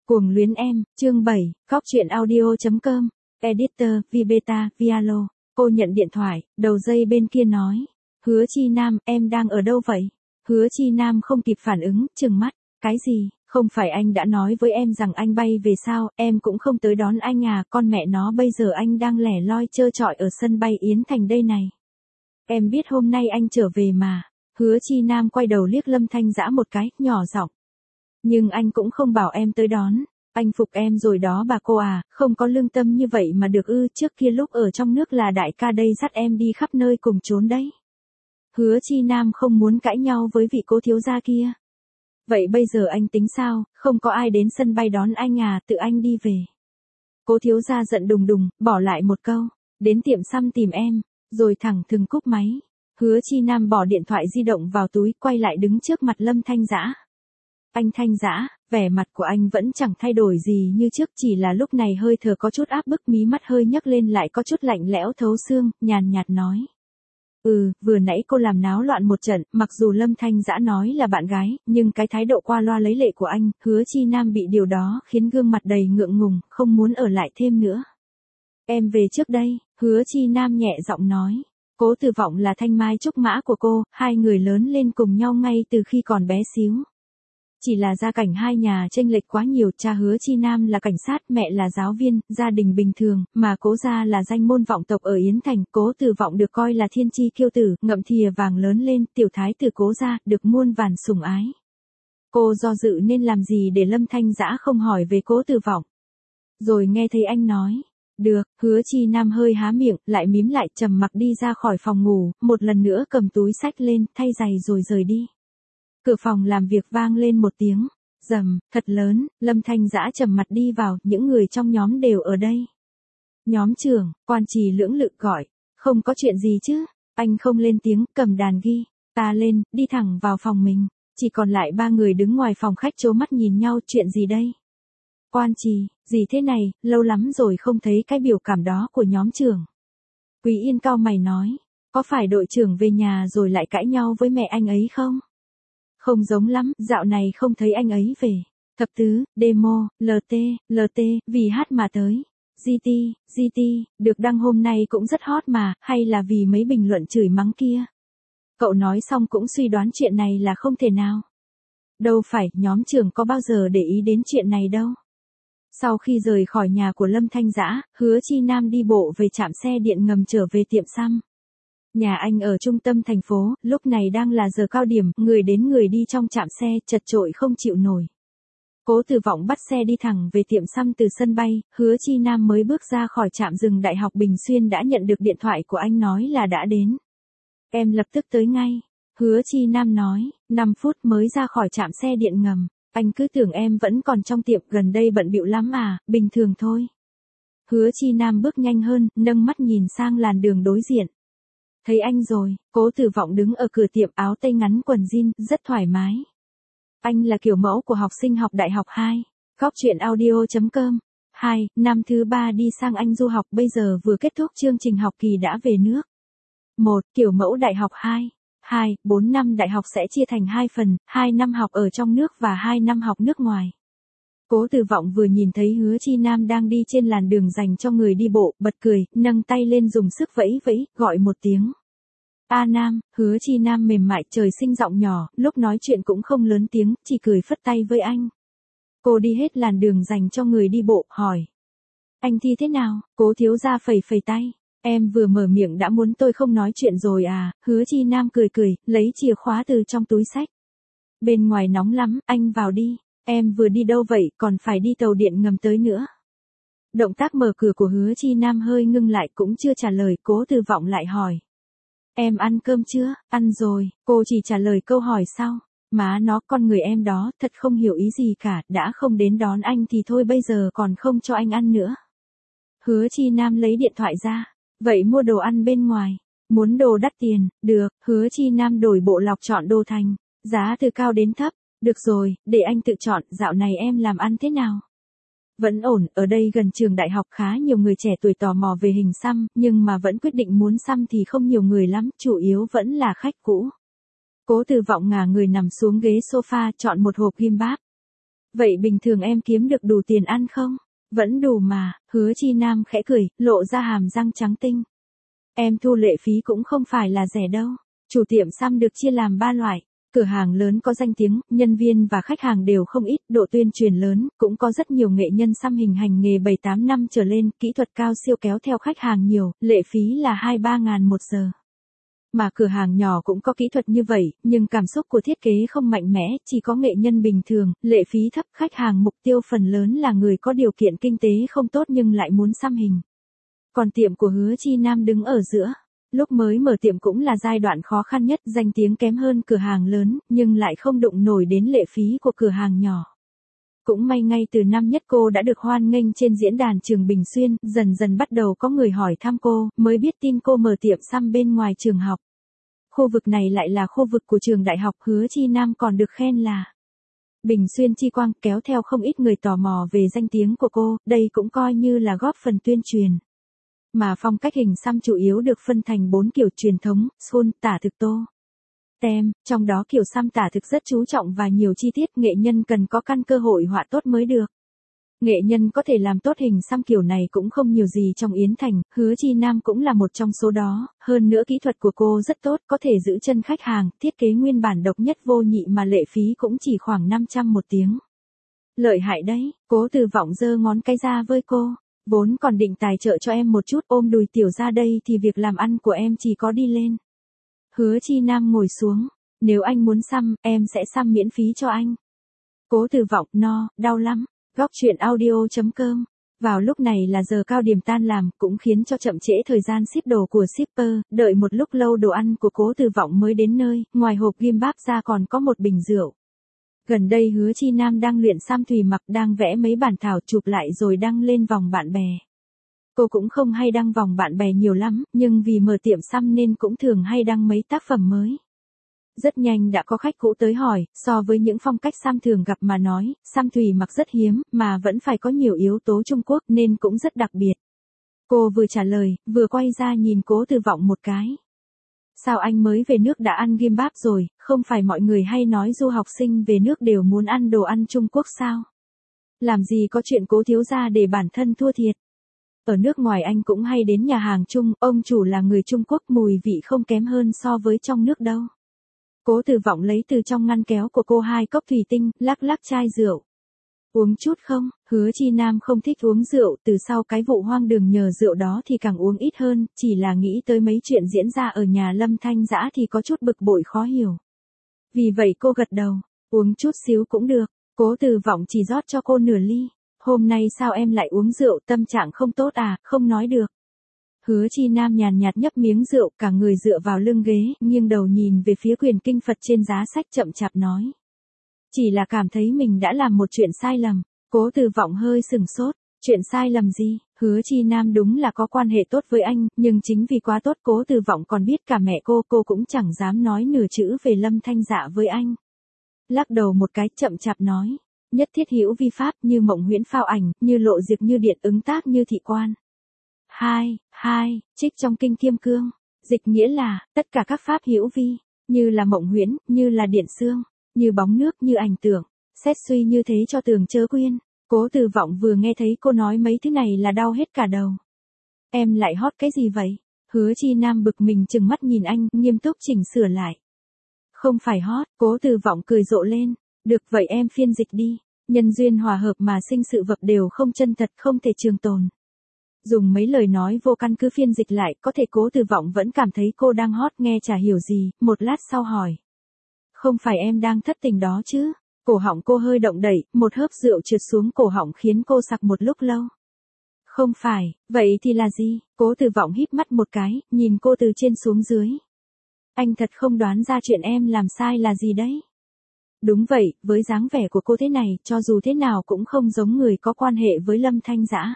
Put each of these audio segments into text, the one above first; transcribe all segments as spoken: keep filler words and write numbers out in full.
Cuồng luyến em, chương bảy, Cóc truyện audio chấm com, Editor, Vibeta, Vialo. Cô nhận điện thoại, đầu dây bên kia nói. Hứa Chi Nam, em đang ở đâu vậy? Hứa Chi Nam không kịp phản ứng, trừng mắt. Cái gì, không phải anh đã nói với em rằng anh bay về sao, em cũng không tới đón anh à, con mẹ nó bây giờ anh đang lẻ loi trơ trọi ở sân bay Yến Thành đây này. Em biết hôm nay anh trở về mà. Hứa Chi Nam quay đầu liếc Lâm Thanh Dã một cái, nhỏ giọng. Nhưng anh cũng không bảo em tới đón, anh phục em rồi đó bà cô à, không có lương tâm như vậy mà được ư, trước kia lúc ở trong nước là đại ca đây dắt em đi khắp nơi cùng trốn đấy. Hứa Chi Nam không muốn cãi nhau với vị cố thiếu gia kia. Vậy bây giờ anh tính sao, không có ai đến sân bay đón anh à, tự anh đi về. Cố thiếu gia giận đùng đùng, bỏ lại một câu, đến tiệm xăm tìm em, rồi thẳng thừng cúp máy. Hứa Chi Nam bỏ điện thoại di động vào túi, quay lại đứng trước mặt Lâm Thanh Dã. Anh Thanh Dã, vẻ mặt của anh vẫn chẳng thay đổi gì như trước, chỉ là lúc này hơi thở có chút áp bức, mí mắt hơi nhấc lên lại có chút lạnh lẽo thấu xương, nhàn nhạt nói. Ừ, vừa nãy cô làm náo loạn một trận, mặc dù Lâm Thanh Dã nói là bạn gái, nhưng cái thái độ qua loa lấy lệ của anh, Hứa Chi Nam bị điều đó khiến gương mặt đầy ngượng ngùng, không muốn ở lại thêm nữa. Em về trước đây, Hứa Chi Nam nhẹ giọng nói. Cố Tử Vọng là thanh mai trúc mã của cô, hai người lớn lên cùng nhau ngay từ khi còn bé xíu. Chỉ là gia cảnh hai nhà chênh lệch quá nhiều, cha Hứa Chi Nam là cảnh sát, mẹ là giáo viên, gia đình bình thường, mà Cố gia là danh môn vọng tộc ở Yến Thành, Cố Tử Vọng được coi là thiên chi kiêu tử, ngậm thìa vàng lớn lên, tiểu thái tử Cố gia, được muôn vàn sủng ái. Cô do dự nên làm gì để Lâm Thanh Dã không hỏi về Cố Tử Vọng. Rồi nghe thấy anh nói. Được, Hứa Chi Nam hơi há miệng, lại mím lại, trầm mặc đi ra khỏi phòng ngủ, một lần nữa cầm túi xách lên, thay giày rồi rời đi. Cửa phòng làm việc vang lên một tiếng, rầm, thật lớn, Lâm Thanh Dã trầm mặt đi vào, những người trong nhóm đều ở đây. Nhóm trưởng, Quan Trì lưỡng lự gọi, không có chuyện gì chứ, anh không lên tiếng, cầm đàn ghi, ta lên, đi thẳng vào phòng mình, chỉ còn lại ba người đứng ngoài phòng khách trố mắt nhìn nhau, chuyện gì đây? Quan Trì, gì thế này, lâu lắm rồi không thấy cái biểu cảm đó của nhóm trưởng. Quý Yên cau mày nói, có phải đội trưởng về nhà rồi lại cãi nhau với mẹ anh ấy không? Không giống lắm, dạo này không thấy anh ấy về. Thập tứ, demo, lờ tê, lờ tê, vì hát mà tới. giê tê, giê tê, được đăng hôm nay cũng rất hot mà, hay là vì mấy bình luận chửi mắng kia. Cậu nói xong cũng suy đoán chuyện này là không thể nào. Đâu phải, nhóm trưởng có bao giờ để ý đến chuyện này đâu. Sau khi rời khỏi nhà của Lâm Thanh Dã, Hứa Chi Nam đi bộ về trạm xe điện ngầm trở về tiệm xăm. Nhà anh ở trung tâm thành phố, lúc này đang là giờ cao điểm, người đến người đi trong trạm xe, chật chội không chịu nổi. Cố Tử Vọng bắt xe đi thẳng về tiệm xăm từ sân bay, Hứa Chi Nam mới bước ra khỏi trạm dừng Đại học Bình Xuyên đã nhận được điện thoại của anh nói là đã đến. Em lập tức tới ngay. Hứa Chi Nam nói, năm phút mới ra khỏi trạm xe điện ngầm, anh cứ tưởng em vẫn còn trong tiệm, gần đây bận bịu lắm à, bình thường thôi. Hứa Chi Nam bước nhanh hơn, nâng mắt nhìn sang làn đường đối diện. Thấy anh rồi, Cố Tử Vọng đứng ở cửa tiệm, áo tây ngắn quần jean, rất thoải mái. Anh là kiểu mẫu của học sinh học đại học hai. Cóc truyện audio chấm com. hai. Năm thứ ba đi sang Anh du học, bây giờ vừa kết thúc chương trình học kỳ đã về nước. một. Kiểu mẫu đại học hai. hai. bốn năm đại học sẽ chia thành hai phần, hai năm học ở trong nước và hai năm học nước ngoài. Cố Tử Vọng vừa nhìn thấy Hứa Chi Nam đang đi trên làn đường dành cho người đi bộ, bật cười, nâng tay lên dùng sức vẫy vẫy, gọi một tiếng. A Nam, Hứa Chi Nam mềm mại trời sinh giọng nhỏ, lúc nói chuyện cũng không lớn tiếng, chỉ cười phất tay với anh. Cô đi hết làn đường dành cho người đi bộ, hỏi. Anh thi thế nào? Cố thiếu gia phẩy phẩy tay. Em vừa mở miệng đã muốn tôi không nói chuyện rồi à? Hứa Chi Nam cười cười, lấy chìa khóa từ trong túi xách. Bên ngoài nóng lắm, anh vào đi. Em vừa đi đâu vậy, còn phải đi tàu điện ngầm tới nữa. Động tác mở cửa của Hứa Chi Nam hơi ngưng lại, cũng chưa trả lời, Cố Tử Vọng lại hỏi. Em ăn cơm chưa? Ăn rồi, cô chỉ trả lời câu hỏi sau. Má nó, con người em đó, thật không hiểu ý gì cả, đã không đến đón anh thì thôi, bây giờ còn không cho anh ăn nữa. Hứa Chi Nam lấy điện thoại ra. Vậy mua đồ ăn bên ngoài. Muốn đồ đắt tiền, được, Hứa Chi Nam đổi bộ lọc chọn đồ thành. Giá từ cao đến thấp. Được rồi, để anh tự chọn, dạo này em làm ăn thế nào? Vẫn ổn, ở đây gần trường đại học khá nhiều người trẻ tuổi tò mò về hình xăm, nhưng mà vẫn quyết định muốn xăm thì không nhiều người lắm, chủ yếu vẫn là khách cũ. Cố Tử Vọng ngả người nằm xuống ghế sofa, chọn một hộp gimbap. Vậy bình thường em kiếm được đủ tiền ăn không? Vẫn đủ mà, Hứa Chi Nam khẽ cười, lộ ra hàm răng trắng tinh. Em thu lệ phí cũng không phải là rẻ đâu. Chủ tiệm xăm được chia làm ba loại. Cửa hàng lớn có danh tiếng, nhân viên và khách hàng đều không ít, độ tuyên truyền lớn, cũng có rất nhiều nghệ nhân xăm hình hành nghề bảy tám năm trở lên, kỹ thuật cao siêu kéo theo khách hàng nhiều, lệ phí là hai ba ngàn một giờ. Mà cửa hàng nhỏ cũng có kỹ thuật như vậy, nhưng cảm xúc của thiết kế không mạnh mẽ, chỉ có nghệ nhân bình thường, lệ phí thấp, khách hàng mục tiêu phần lớn là người có điều kiện kinh tế không tốt nhưng lại muốn xăm hình. Còn tiệm của Hứa Chi Nam đứng ở giữa. Lúc mới mở tiệm cũng là giai đoạn khó khăn nhất, danh tiếng kém hơn cửa hàng lớn, nhưng lại không đụng nổi đến lệ phí của cửa hàng nhỏ. Cũng may ngay từ năm nhất cô đã được hoan nghênh trên diễn đàn trường Bình Xuyên, dần dần bắt đầu có người hỏi thăm cô, mới biết tin cô mở tiệm xăm bên ngoài trường học. Khu vực này lại là khu vực của trường đại học, Hứa Chi Nam còn được khen là Bình Xuyên chi quang, kéo theo không ít người tò mò về danh tiếng của cô, đây cũng coi như là góp phần tuyên truyền. Mà phong cách hình xăm chủ yếu được phân thành bốn kiểu truyền thống, school, tả thực, tô, tem, trong đó kiểu xăm tả thực rất chú trọng và nhiều chi tiết, nghệ nhân cần có căn cơ hội họa tốt mới được. Nghệ nhân có thể làm tốt hình xăm kiểu này cũng không nhiều gì trong Yến Thành, Hứa Chi Nam cũng là một trong số đó, hơn nữa kỹ thuật của cô rất tốt, có thể giữ chân khách hàng, thiết kế nguyên bản độc nhất vô nhị mà lệ phí cũng chỉ khoảng năm trăm một tiếng. Lợi hại đấy, Cố Từ Vọng giơ ngón cái ra với cô. Vốn còn định tài trợ cho em một chút, ôm đùi tiểu ra đây thì việc làm ăn của em chỉ có đi lên. Hứa Chi Nam ngồi xuống. Nếu anh muốn xăm, em sẽ xăm miễn phí cho anh. Cố Từ Vọng, no, đau lắm. Góc truyện audio chấm com. Vào lúc này là giờ cao điểm tan làm, cũng khiến cho chậm trễ thời gian ship đồ của shipper, đợi một lúc lâu đồ ăn của Cố Từ Vọng mới đến nơi, ngoài hộp gimbap ra còn có một bình rượu. Gần đây Hứa Chi Nam đang luyện xăm thùy mặc, đang vẽ mấy bản thảo chụp lại rồi đăng lên vòng bạn bè. Cô cũng không hay đăng vòng bạn bè nhiều lắm, nhưng vì mở tiệm xăm nên cũng thường hay đăng mấy tác phẩm mới. Rất nhanh đã có khách cũ tới hỏi, so với những phong cách xăm thường gặp mà nói, xăm thùy mặc rất hiếm, mà vẫn phải có nhiều yếu tố Trung Quốc nên cũng rất đặc biệt. Cô vừa trả lời, vừa quay ra nhìn Cố Từ Vọng một cái. Sao anh mới về nước đã ăn gimbap rồi, không phải mọi người hay nói du học sinh về nước đều muốn ăn đồ ăn Trung Quốc sao? Làm gì có chuyện Cố thiếu gia để bản thân thua thiệt. Ở nước ngoài anh cũng hay đến nhà hàng Trung, ông chủ là người Trung Quốc, mùi vị không kém hơn so với trong nước đâu. Cố Từ Vọng lấy từ trong ngăn kéo của cô hai cốc thủy tinh, lắc lắc chai rượu. Uống chút không? Hứa Chi Nam không thích uống rượu, từ sau cái vụ hoang đường nhờ rượu đó thì càng uống ít hơn, chỉ là nghĩ tới mấy chuyện diễn ra ở nhà Lâm Thanh Dã thì có chút bực bội khó hiểu. Vì vậy cô gật đầu, uống chút xíu cũng được. Cố Từ Vọng chỉ rót cho cô nửa ly. Hôm nay sao em lại uống rượu, tâm trạng không tốt à, không nói được. Hứa Chi Nam nhàn nhạt nhấp miếng rượu, cả người dựa vào lưng ghế, nghiêng đầu nhìn về phía quyển kinh Phật trên giá sách, chậm chạp nói. Chỉ là cảm thấy mình đã làm một chuyện sai lầm. Cố Từ Vọng hơi sừng sốt. Chuyện sai lầm gì? Hứa Chi Nam đúng là có quan hệ tốt với anh, nhưng chính vì quá tốt Cố Từ Vọng còn biết cả mẹ cô, cô cũng chẳng dám nói nửa chữ về Lâm Thanh Dạ với anh. Lắc đầu một cái, chậm chạp nói. Nhất thiết hữu vi pháp, như mộng huyễn phao ảnh, như lộ diệt, như điện ứng tác, như thị quan. Hai, hai, trích trong kinh Kim Cương. Dịch nghĩa là, tất cả các pháp hữu vi, như là mộng huyễn, như là điện xương, như bóng nước, như ảnh tưởng. Xét suy như thế cho tường chớ quyên. Cố Từ Vọng vừa nghe thấy cô nói mấy thứ này là đau hết cả đầu. Em lại hót cái gì vậy? Hứa Chi Nam bực mình chừng mắt nhìn anh, nghiêm túc chỉnh sửa lại. Không phải hót, Cố Từ Vọng cười rộ lên. Được vậy em phiên dịch đi. Nhân duyên hòa hợp mà sinh sự vật đều không chân thật, không thể trường tồn. Dùng mấy lời nói vô căn cứ phiên dịch lại, có thể Cố Từ Vọng vẫn cảm thấy cô đang hót, nghe chả hiểu gì, một lát sau hỏi. Không phải em đang thất tình đó chứ? Cổ họng cô hơi động đẩy, một hớp rượu trượt xuống cổ họng khiến cô sặc một lúc lâu. Không phải, vậy thì là gì? Cố Từ Vọng híp mắt một cái, nhìn cô từ trên xuống dưới. Anh thật không đoán ra chuyện em làm sai là gì đấy. Đúng vậy, với dáng vẻ của cô thế này, cho dù thế nào cũng không giống người có quan hệ với Lâm Thanh Dã.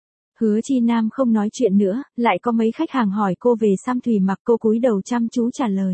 Hứa Chi Nam không nói chuyện nữa, lại có mấy khách hàng hỏi cô về xăm thùy mặc, cô cúi đầu chăm chú trả lời.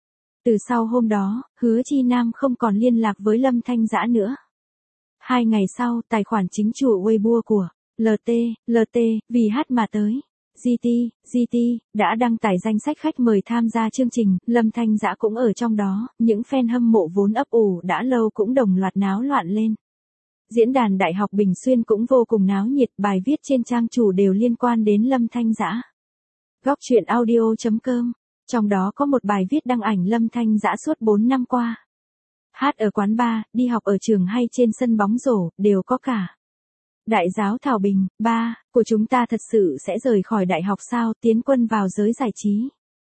Từ sau hôm đó, Hứa Chi Nam không còn liên lạc với Lâm Thanh Dã nữa. Hai ngày sau, tài khoản chính chủ Weibo của lờ tê, lờ tê, vì hát mà tới. giê tê, giê tê, đã đăng tải danh sách khách mời tham gia chương trình, Lâm Thanh Dã cũng ở trong đó, những fan hâm mộ vốn ấp ủ đã lâu cũng đồng loạt náo loạn lên. Diễn đàn Đại học Bình Xuyên cũng vô cùng náo nhiệt, bài viết trên trang chủ đều liên quan đến Lâm Thanh Dã. Góc truyện audio chấm com, trong đó có một bài viết đăng ảnh Lâm Thanh Dã suốt bốn năm qua. Hát ở quán bar, đi học ở trường hay trên sân bóng rổ, đều có cả. Đại giáo Thảo Bình, ba, của chúng ta thật sự sẽ rời khỏi đại học sao, tiến quân vào giới giải trí.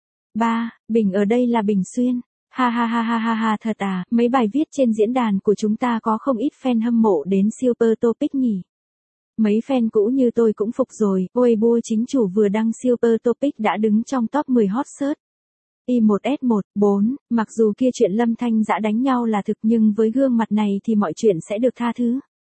Ba, Bình ở đây là Bình Xuyên. Ha ha ha ha ha ha thật à, mấy bài viết trên diễn đàn của chúng ta có không ít fan hâm mộ đến Super Topic nhỉ. Mấy fan cũ như tôi cũng phục rồi, Weibo chính chủ vừa đăng Super Topic đã đứng trong top mười hot search. i một S một, bốn, mặc dù kia chuyện Lâm Thanh Dã đánh nhau là thực nhưng với gương mặt này thì mọi chuyện sẽ được tha thứ.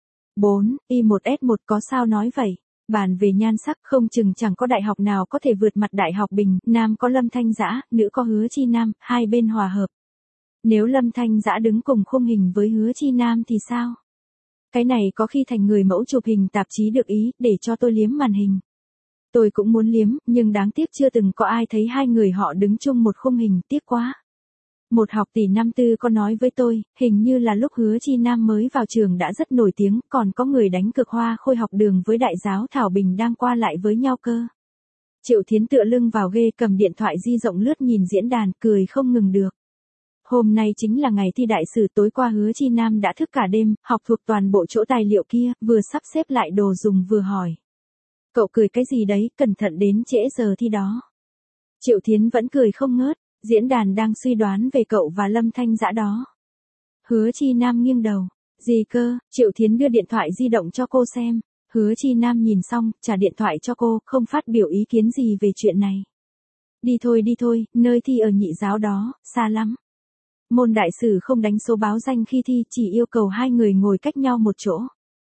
bốn, i một S một có sao nói vậy? Bàn về nhan sắc không chừng chẳng có đại học nào có thể vượt mặt Đại học Bình, nam có Lâm Thanh Dã, nữ có Hứa Chi Nam, hai bên hòa hợp. Nếu Lâm Thanh Dã đứng cùng khung hình với Hứa Chi Nam thì sao? Cái này có khi thành người mẫu chụp hình tạp chí được ý, để cho tôi liếm màn hình. Tôi cũng muốn liếm, nhưng đáng tiếc chưa từng có ai thấy hai người họ đứng chung một khung hình, tiếc quá. Một học tỷ năm tư có nói với tôi, hình như là lúc Hứa Chi Nam mới vào trường đã rất nổi tiếng, còn có người đánh cực hoa khôi học đường với đại giáo Thảo Bình đang qua lại với nhau cơ. Triệu Thiến tựa lưng vào ghê cầm điện thoại di động lướt nhìn diễn đàn, cười không ngừng được. Hôm nay chính là ngày thi đại sử, tối qua Hứa Chi Nam đã thức cả đêm, học thuộc toàn bộ chỗ tài liệu kia, vừa sắp xếp lại đồ dùng vừa hỏi. Cậu cười cái gì đấy, cẩn thận đến trễ giờ thi đó. Triệu Thiến vẫn cười không ngớt. Diễn đàn đang suy đoán về cậu và Lâm Thanh Dã đó. Hứa Chi Nam nghiêng đầu. Gì cơ? Triệu Thiến đưa điện thoại di động cho cô xem. Hứa Chi Nam nhìn xong, trả điện thoại cho cô, không phát biểu ý kiến gì về chuyện này. Đi thôi đi thôi, nơi thi ở nhị giáo đó, xa lắm. Môn đại sử không đánh số báo danh khi thi, chỉ yêu cầu hai người ngồi cách nhau một chỗ.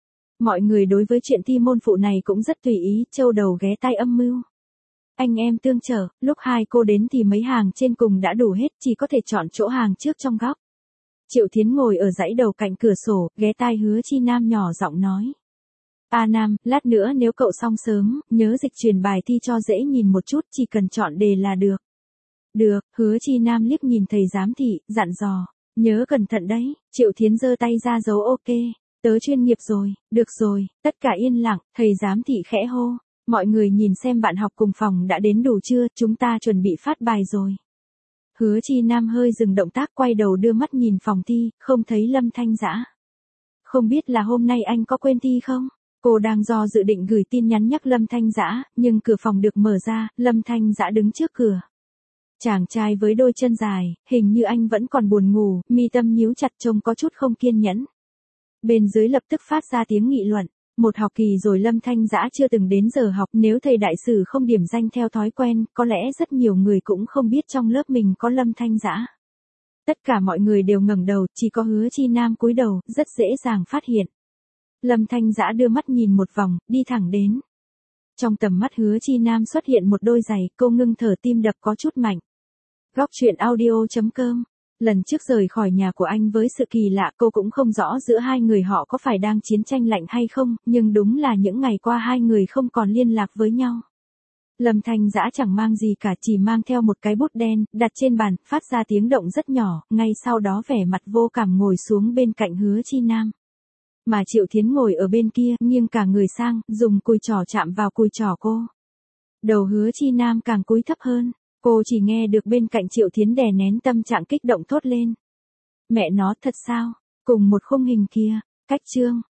Mọi người đối với chuyện thi môn phụ này cũng rất tùy ý, châu đầu ghé tai âm mưu. Anh em tương trợ, lúc hai cô đến thì mấy hàng trên cùng đã đủ hết, chỉ có thể chọn chỗ hàng trước trong góc. Triệu Thiến ngồi ở dãy đầu cạnh cửa sổ, ghé tai Hứa Chi Nam nhỏ giọng nói. A Nam, lát nữa nếu cậu xong sớm, nhớ dịch truyền bài thi cho dễ nhìn một chút, chỉ cần chọn đề là được. Được, Hứa Chi Nam liếc nhìn thầy giám thị, dặn dò. Nhớ cẩn thận đấy, Triệu Thiến giơ tay ra dấu ok. Tớ chuyên nghiệp rồi, được rồi, tất cả yên lặng, thầy giám thị khẽ hô. Mọi người nhìn xem bạn học cùng phòng đã đến đủ chưa, chúng ta chuẩn bị phát bài rồi. Hứa Chi Nam hơi dừng động tác quay đầu đưa mắt nhìn phòng thi, không thấy Lâm Thanh Dã. Không biết là hôm nay anh có quên thi không? Cô đang do dự định gửi tin nhắn nhắc Lâm Thanh Dã, nhưng cửa phòng được mở ra, Lâm Thanh Dã đứng trước cửa. Chàng trai với đôi chân dài, hình như anh vẫn còn buồn ngủ, mi tâm nhíu chặt trông có chút không kiên nhẫn. Bên dưới lập tức phát ra tiếng nghị luận. Một học kỳ rồi Lâm Thanh Dã chưa từng đến giờ học, nếu thầy đại sử không điểm danh theo thói quen, có lẽ rất nhiều người cũng không biết trong lớp mình có Lâm Thanh Dã. Tất cả mọi người đều ngẩng đầu, chỉ có Hứa Chi Nam cúi đầu, rất dễ dàng phát hiện. Lâm Thanh Dã đưa mắt nhìn một vòng, đi thẳng đến. Trong tầm mắt Hứa Chi Nam xuất hiện một đôi giày, cô ngưng thở, tim đập có chút mạnh. Góc truyện audio chấm com. Lần trước rời khỏi nhà của anh với sự kỳ lạ, cô cũng không rõ giữa hai người họ có phải đang chiến tranh lạnh hay không, nhưng đúng là những ngày qua hai người không còn liên lạc với nhau. Lâm Thanh Dã chẳng mang gì cả, chỉ mang theo một cái bút đen, đặt trên bàn, phát ra tiếng động rất nhỏ, ngay sau đó vẻ mặt vô cảm ngồi xuống bên cạnh Hứa Chi Nam. Mà Triệu Thiến ngồi ở bên kia, nghiêng cả người sang, dùng cùi trỏ chạm vào cùi trỏ cô. Đầu Hứa Chi Nam càng cúi thấp hơn. Cô chỉ nghe được bên cạnh Triệu Thiến đè nén tâm trạng kích động thốt lên. Mẹ nó, thật sao? Cùng một khung hình kia, cách chương.